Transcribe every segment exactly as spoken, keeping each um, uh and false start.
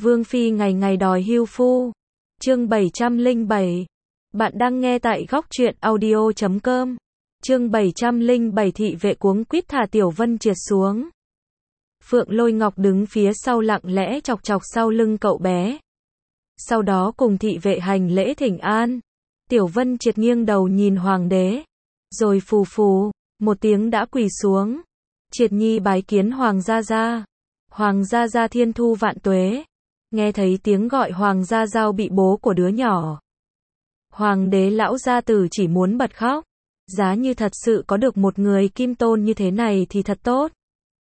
Vương Phi ngày ngày đòi hưu phu. Chương bảy trăm lẻ bảy. Bạn đang nghe tại góc truyện audio chấm com. Chương bảy trăm lẻ bảy thị vệ cuống quýt thả Tiểu Vân Triệt xuống. Phượng Lôi Ngọc đứng phía sau lặng lẽ chọc chọc sau lưng cậu bé. Sau đó cùng thị vệ hành lễ thỉnh an. Tiểu Vân Triệt nghiêng đầu nhìn hoàng đế. Rồi phù phù, một tiếng đã quỳ xuống. Triệt nhi bái kiến hoàng gia gia. Hoàng gia gia thiên thu vạn tuế. Nghe thấy tiếng gọi hoàng gia giao bị bố của đứa nhỏ. Hoàng đế lão gia tử chỉ muốn bật khóc. Giá như thật sự có được một người kim tôn như thế này thì thật tốt.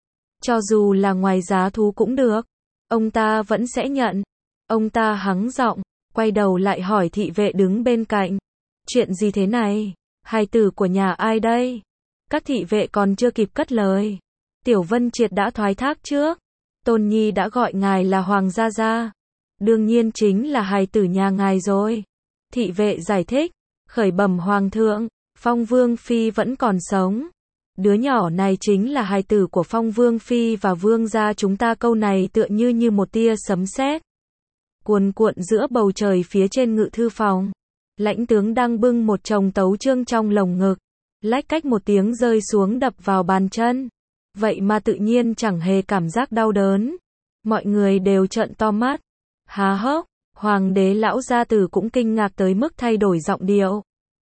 Cho dù là ngoài giá thú cũng được. Ông ta vẫn sẽ nhận. Ông ta hắng giọng, quay đầu lại hỏi thị vệ đứng bên cạnh. Chuyện gì thế này? Hài tử của nhà ai đây? Các thị vệ còn chưa kịp cất lời. Tiểu Vân Triệt đã thoái thác trước. Tôn Nhi đã gọi ngài là Hoàng gia gia. Đương nhiên chính là hài tử nhà ngài rồi. Thị vệ giải thích. Khởi bẩm Hoàng thượng, Phong Vương Phi vẫn còn sống. Đứa nhỏ này chính là hài tử của Phong Vương Phi và Vương gia chúng ta. Câu này tựa như như một tia sấm sét cuồn cuộn giữa bầu trời phía trên ngự thư phòng. Lãnh tướng đang bưng một chồng tấu chương trong lồng ngực. Lách cách một tiếng rơi xuống đập vào bàn chân. Vậy mà tự nhiên chẳng hề cảm giác đau đớn. Mọi người đều trợn to mắt. Há hốc, hoàng đế lão gia tử cũng kinh ngạc tới mức thay đổi giọng điệu.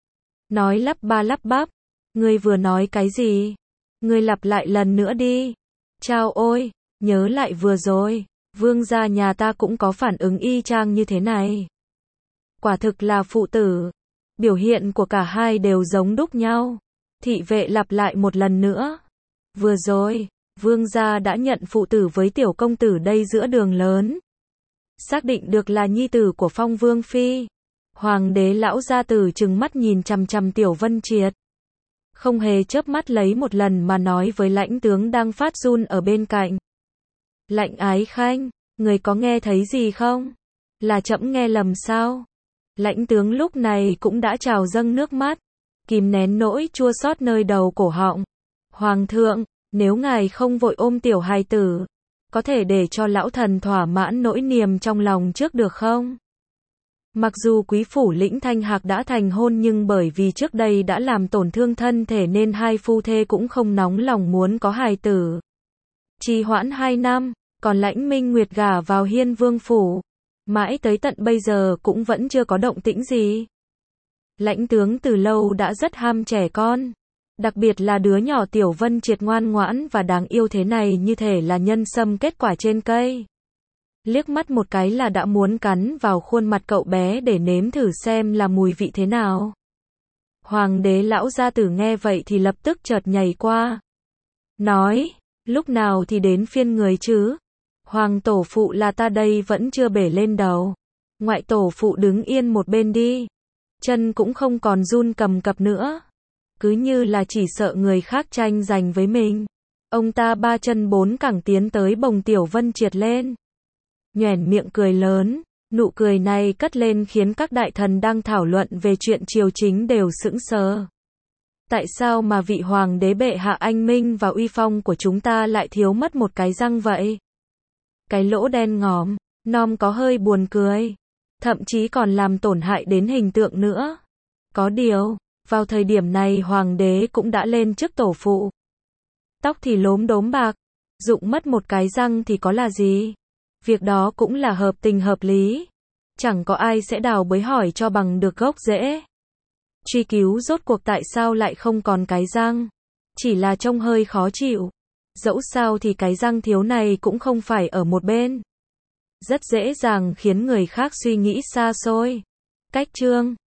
Nói lắp ba lắp bắp. Ngươi vừa nói cái gì? Ngươi lặp lại lần nữa đi. Chao ôi, nhớ lại vừa rồi. Vương gia nhà ta cũng có phản ứng y chang như thế này. Quả thực là phụ tử. Biểu hiện của cả hai đều giống đúc nhau. Thị vệ lặp lại một lần nữa. Vừa rồi, vương gia đã nhận phụ tử với tiểu công tử đây giữa đường lớn. Xác định được là nhi tử của Phong Vương Phi. Hoàng đế lão gia tử trừng mắt nhìn chằm chằm Tiểu Vân Triệt. Không hề chớp mắt lấy một lần mà nói với lãnh tướng đang phát run ở bên cạnh. Lạnh ái khanh, người có nghe thấy gì không? Là trẫm nghe lầm sao? Lãnh tướng lúc này cũng đã trào dâng nước mắt. Kìm nén nỗi chua xót nơi đầu cổ họng. Hoàng thượng, nếu ngài không vội ôm tiểu hài tử, có thể để cho lão thần thỏa mãn nỗi niềm trong lòng trước được không? Mặc dù quý phủ Lĩnh Thanh Hạc đã thành hôn nhưng bởi vì trước đây đã làm tổn thương thân thể nên hai phu thê cũng không nóng lòng muốn có hài tử. Trì hoãn hai năm, còn Lãnh Minh Nguyệt gả vào Hiên Vương phủ. Mãi tới tận bây giờ cũng vẫn chưa có động tĩnh gì. Lãnh tướng từ lâu đã rất ham trẻ con. Đặc biệt là đứa nhỏ Tiểu Vân Triệt ngoan ngoãn và đáng yêu thế này như thể là nhân sâm kết quả trên cây. Liếc mắt một cái là đã muốn cắn vào khuôn mặt cậu bé để nếm thử xem là mùi vị thế nào. Hoàng đế lão gia tử nghe vậy thì lập tức chợt nhảy qua. Nói, lúc nào thì đến phiên người chứ? Hoàng tổ phụ là ta đây vẫn chưa bể lên đầu. Ngoại tổ phụ đứng yên một bên đi. Chân cũng không còn run cầm cập nữa. Cứ như là chỉ sợ người khác tranh giành với mình. Ông ta ba chân bốn cẳng tiến tới bồng Tiểu Vân Triệt lên. Nhoẻn miệng cười lớn. Nụ cười này cất lên khiến các đại thần đang thảo luận về chuyện triều chính đều sững sờ. Tại sao mà vị hoàng đế bệ hạ anh minh và uy phong của chúng ta lại thiếu mất một cái răng vậy? Cái lỗ đen ngòm, nom có hơi buồn cười. Thậm chí còn làm tổn hại đến hình tượng nữa. Có điều, vào thời điểm này hoàng đế cũng đã lên chức tổ phụ. Tóc thì lốm đốm bạc, rụng mất một cái răng thì có là gì? Việc đó cũng là hợp tình hợp lý. Chẳng có ai sẽ đào bới hỏi cho bằng được gốc rễ. Truy cứu rốt cuộc tại sao lại không còn cái răng. Chỉ là trông hơi khó chịu. Dẫu sao thì cái răng thiếu này cũng không phải ở một bên. Rất dễ dàng khiến người khác suy nghĩ xa xôi. Cách chương